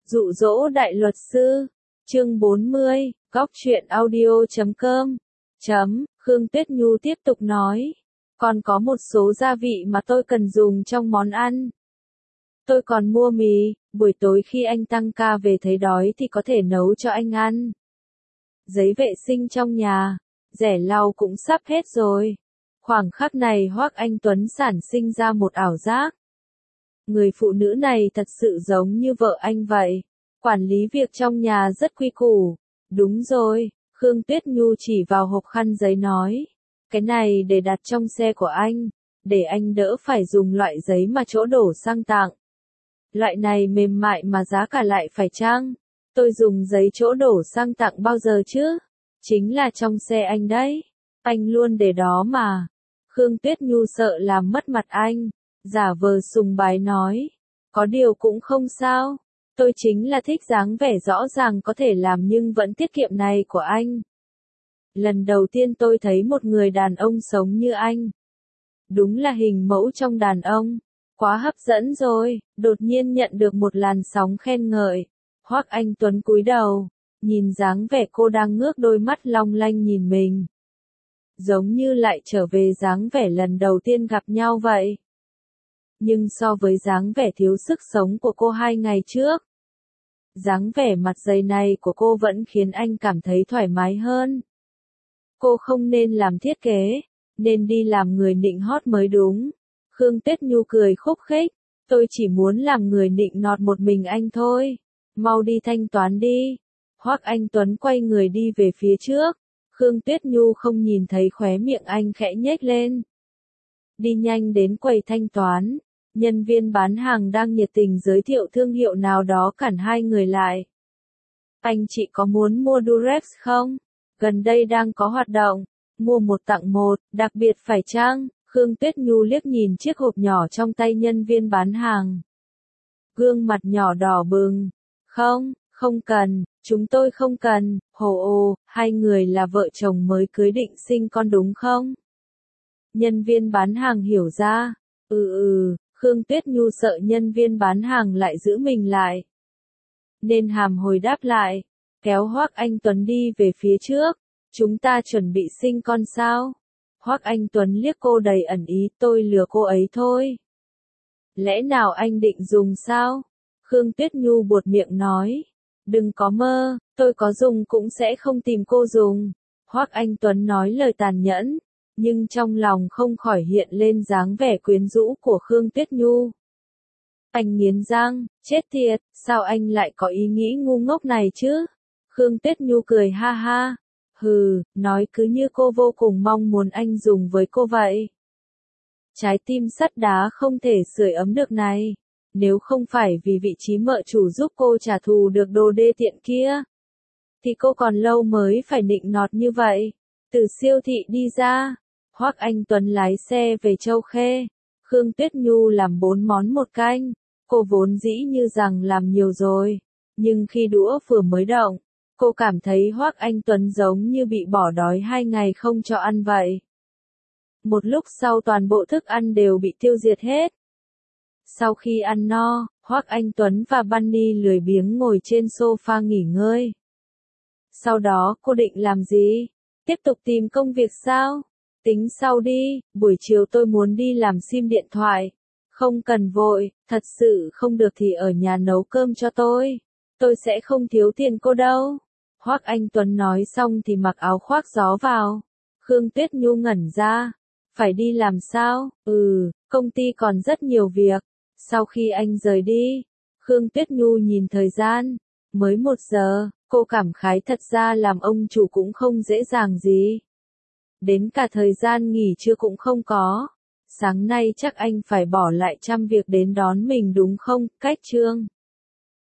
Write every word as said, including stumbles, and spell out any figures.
Dụ dỗ đại luật sư, chương bốn mươi, góc truyện audio chấm com. Chấm, Khương Tuyết Nhu tiếp tục nói. Còn có một số gia vị mà tôi cần dùng trong món ăn. Tôi còn mua mì, buổi tối khi anh tăng ca về thấy đói thì có thể nấu cho anh ăn. Giấy vệ sinh trong nhà, rẻ lau cũng sắp hết rồi. Khoảng khắc này Hoắc Anh Tuấn sản sinh ra một ảo giác. Người phụ nữ này thật sự giống như vợ anh vậy. Quản lý việc trong nhà rất quy củ. Đúng rồi, Khương Tuyết Nhu chỉ vào hộp khăn giấy nói. Cái này để đặt trong xe của anh, để anh đỡ phải dùng loại giấy mà chỗ đổ xăng tặng. Loại này mềm mại mà giá cả lại phải chăng? Tôi dùng giấy chỗ đổ xăng tặng bao giờ chứ? Chính là trong xe anh đấy. Anh luôn để đó mà. Khương Tuyết Nhu sợ làm mất mặt anh. Giả vờ sùng bái nói. Có điều cũng không sao. Tôi chính là thích dáng vẻ rõ ràng có thể làm nhưng vẫn tiết kiệm này của anh. Lần đầu tiên tôi thấy một người đàn ông sống như anh. Đúng là hình mẫu trong đàn ông. Quá hấp dẫn rồi, đột nhiên nhận được một làn sóng khen ngợi. Hoắc Anh Tuấn cúi đầu, nhìn dáng vẻ cô đang ngước đôi mắt long lanh nhìn mình. Giống như lại trở về dáng vẻ lần đầu tiên gặp nhau vậy. Nhưng so với dáng vẻ thiếu sức sống của cô hai ngày trước, dáng vẻ mặt dày này của cô vẫn khiến anh cảm thấy thoải mái hơn. Cô không nên làm thiết kế, nên đi làm người nịnh hót mới đúng. Khương Tuyết Nhu cười khúc khích, tôi chỉ muốn làm người nịnh nọt một mình anh thôi. Mau đi thanh toán đi. Hoắc Anh Tuấn quay người đi về phía trước. Khương Tuyết Nhu không nhìn thấy khóe miệng anh khẽ nhếch lên. Đi nhanh đến quầy thanh toán. Nhân viên bán hàng đang nhiệt tình giới thiệu thương hiệu nào đó cản hai người lại. Anh chị có muốn mua Durex không? Gần đây đang có hoạt động. Mua một tặng một, đặc biệt phải chăng? Khương Tuyết Nhu liếc nhìn chiếc hộp nhỏ trong tay nhân viên bán hàng. Gương mặt nhỏ đỏ bừng. Không, không cần, chúng tôi không cần. Hồ ô, hai người là vợ chồng mới cưới định sinh con đúng không? Nhân viên bán hàng hiểu ra. Ừ ừ, Khương Tuyết Nhu sợ nhân viên bán hàng lại giữ mình lại. Nên hàm hồi đáp lại. Kéo Hoắc Anh Tuấn đi về phía trước. Chúng ta chuẩn bị sinh con sao? Hoắc Anh Tuấn liếc cô đầy ẩn ý, tôi lừa cô ấy thôi. Lẽ nào anh định dùng sao? Khương Tuyết Nhu buột miệng nói. Đừng có mơ, tôi có dùng cũng sẽ không tìm cô dùng. Hoắc Anh Tuấn nói lời tàn nhẫn, nhưng trong lòng không khỏi hiện lên dáng vẻ quyến rũ của Khương Tuyết Nhu. Anh nghiến răng, chết tiệt, sao anh lại có ý nghĩ ngu ngốc này chứ? Khương Tuyết Nhu cười ha ha. Hừ, nói cứ như cô vô cùng mong muốn anh dùng với cô vậy. Trái tim sắt đá không thể sưởi ấm được này. Nếu không phải vì vị trí mợ chủ giúp cô trả thù được đồ đê tiện kia, thì cô còn lâu mới phải nịnh nọt như vậy. Từ siêu thị đi ra, Hoắc Anh Tuấn lái xe về Châu Khê. Khương Tuyết Nhu làm bốn món một canh. Cô vốn dĩ như rằng làm nhiều rồi. Nhưng khi đũa vừa mới động, cô cảm thấy Hoắc Anh Tuấn giống như bị bỏ đói hai ngày không cho ăn vậy. Một lúc sau toàn bộ thức ăn đều bị tiêu diệt hết. Sau khi ăn no, Hoắc Anh Tuấn và Bunny lười biếng ngồi trên sofa nghỉ ngơi. Sau đó cô định làm gì? Tiếp tục tìm công việc sao? Tính sau đi, buổi chiều tôi muốn đi làm sim điện thoại. Không cần vội, thật sự không được thì ở nhà nấu cơm cho tôi. Tôi sẽ không thiếu tiền cô đâu. Hoắc Anh Tuấn nói xong thì mặc áo khoác gió vào. Khương Tuyết Nhu ngẩn ra. Phải đi làm sao? Ừ, công ty còn rất nhiều việc. Sau khi anh rời đi, Khương Tuyết Nhu nhìn thời gian. Mới một giờ, cô cảm khái thật ra làm ông chủ cũng không dễ dàng gì. Đến cả thời gian nghỉ trưa cũng không có. Sáng nay chắc anh phải bỏ lại trăm việc đến đón mình đúng không? Cách chương.